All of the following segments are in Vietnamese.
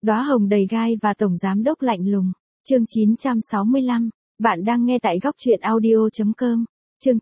Đóa hồng đầy gai và tổng giám đốc lạnh lùng. Chương 965, bạn đang nghe tại góc truyện audio.com. Chương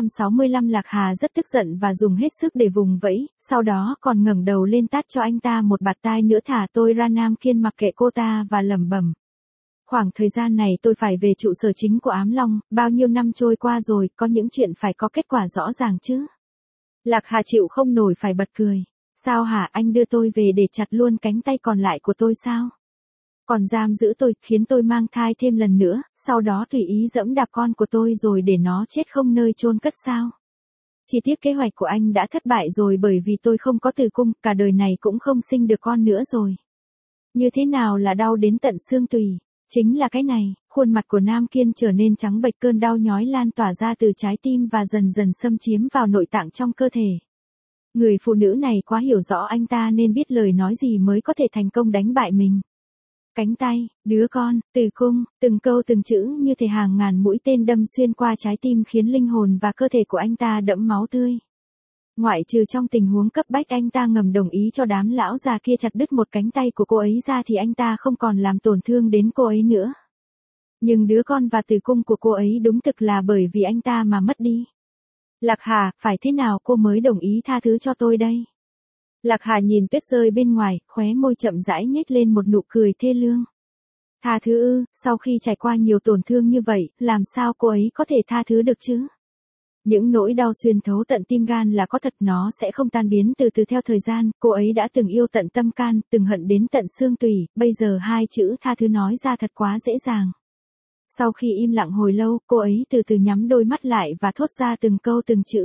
965 Lạc Hà rất tức giận và dùng hết sức để vùng vẫy, sau đó còn ngẩng đầu lên tát cho anh ta một bạt tai nữa. Thả tôi ra. Nam Kiên mặc kệ cô ta và lẩm bẩm. Khoảng thời gian này tôi phải về trụ sở chính của Ám Long, bao nhiêu năm trôi qua rồi, có những chuyện phải có kết quả rõ ràng chứ. Lạc Hà chịu không nổi phải bật cười. Sao hả, anh đưa tôi về để chặt luôn cánh tay còn lại của tôi sao? Còn giam giữ tôi, khiến tôi mang thai thêm lần nữa, sau đó tùy ý dẫm đạp con của tôi rồi để nó chết không nơi chôn cất sao? Chi tiết kế hoạch của anh đã thất bại rồi bởi vì tôi không có tử cung, cả đời này cũng không sinh được con nữa rồi. Như thế nào là đau đến tận xương tủy? Chính là cái này. Khuôn mặt của Nam Kiên trở nên trắng bệch, cơn đau nhói lan tỏa ra từ trái tim và dần dần xâm chiếm vào nội tạng trong cơ thể. Người phụ nữ này quá hiểu rõ anh ta nên biết lời nói gì mới có thể thành công đánh bại mình. Cánh tay, đứa con, tử cung, từng câu từng chữ như thể hàng ngàn mũi tên đâm xuyên qua trái tim khiến linh hồn và cơ thể của anh ta đẫm máu tươi. Ngoại trừ trong tình huống cấp bách anh ta ngầm đồng ý cho đám lão già kia chặt đứt một cánh tay của cô ấy ra thì anh ta không còn làm tổn thương đến cô ấy nữa. Nhưng đứa con và tử cung của cô ấy đúng thực là bởi vì anh ta mà mất đi. Lạc Hà, phải thế nào cô mới đồng ý tha thứ cho tôi đây? Lạc Hà nhìn tuyết rơi bên ngoài, khóe môi chậm rãi nhếch lên một nụ cười thê lương. Tha thứ ư? Sau khi trải qua nhiều tổn thương như vậy, làm sao cô ấy có thể tha thứ được chứ? Những nỗi đau xuyên thấu tận tim gan là có thật, nó sẽ không tan biến từ từ theo thời gian. Cô ấy đã từng yêu tận tâm can, từng hận đến tận xương tủy, bây giờ hai chữ tha thứ nói ra thật quá dễ dàng. Sau khi im lặng hồi lâu, cô ấy từ từ nhắm đôi mắt lại và thốt ra từng câu từng chữ.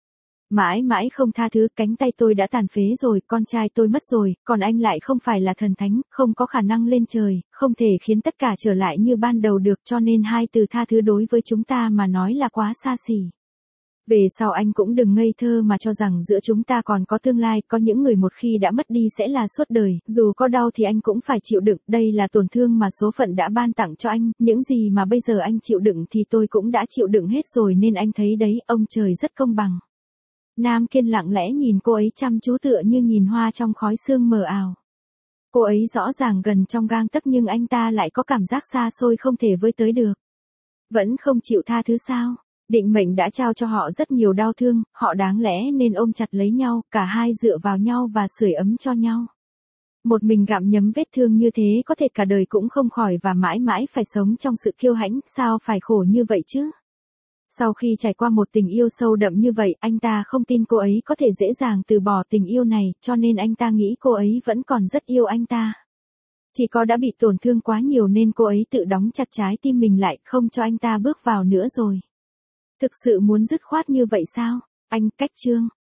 Mãi mãi không tha thứ, cánh tay tôi đã tàn phế rồi, con trai tôi mất rồi, còn anh lại không phải là thần thánh, không có khả năng lên trời, không thể khiến tất cả trở lại như ban đầu được, cho nên hai từ tha thứ đối với chúng ta mà nói là quá xa xỉ. Về sau anh cũng đừng ngây thơ mà cho rằng giữa chúng ta còn có tương lai, có những người một khi đã mất đi sẽ là suốt đời, dù có đau thì anh cũng phải chịu đựng, đây là tổn thương mà số phận đã ban tặng cho anh, những gì mà bây giờ anh chịu đựng thì tôi cũng đã chịu đựng hết rồi nên anh thấy đấy, ông trời rất công bằng. Nam Kiên lặng lẽ nhìn cô ấy chăm chú tựa như nhìn hoa trong khói sương mờ ảo. Cô ấy rõ ràng gần trong gang tấc nhưng anh ta lại có cảm giác xa xôi không thể với tới được. Vẫn không chịu tha thứ sao? Định mệnh đã trao cho họ rất nhiều đau thương, họ đáng lẽ nên ôm chặt lấy nhau, cả hai dựa vào nhau và sưởi ấm cho nhau. Một mình gặm nhấm vết thương như thế có thể cả đời cũng không khỏi và mãi mãi phải sống trong sự kiêu hãnh, sao phải khổ như vậy chứ? Sau khi trải qua một tình yêu sâu đậm như vậy, anh ta không tin cô ấy có thể dễ dàng từ bỏ tình yêu này, cho nên anh ta nghĩ cô ấy vẫn còn rất yêu anh ta. Chỉ có đã bị tổn thương quá nhiều nên cô ấy tự đóng chặt trái tim mình lại, không cho anh ta bước vào nữa rồi. Thực sự muốn dứt khoát như vậy sao? Anh, cách chương.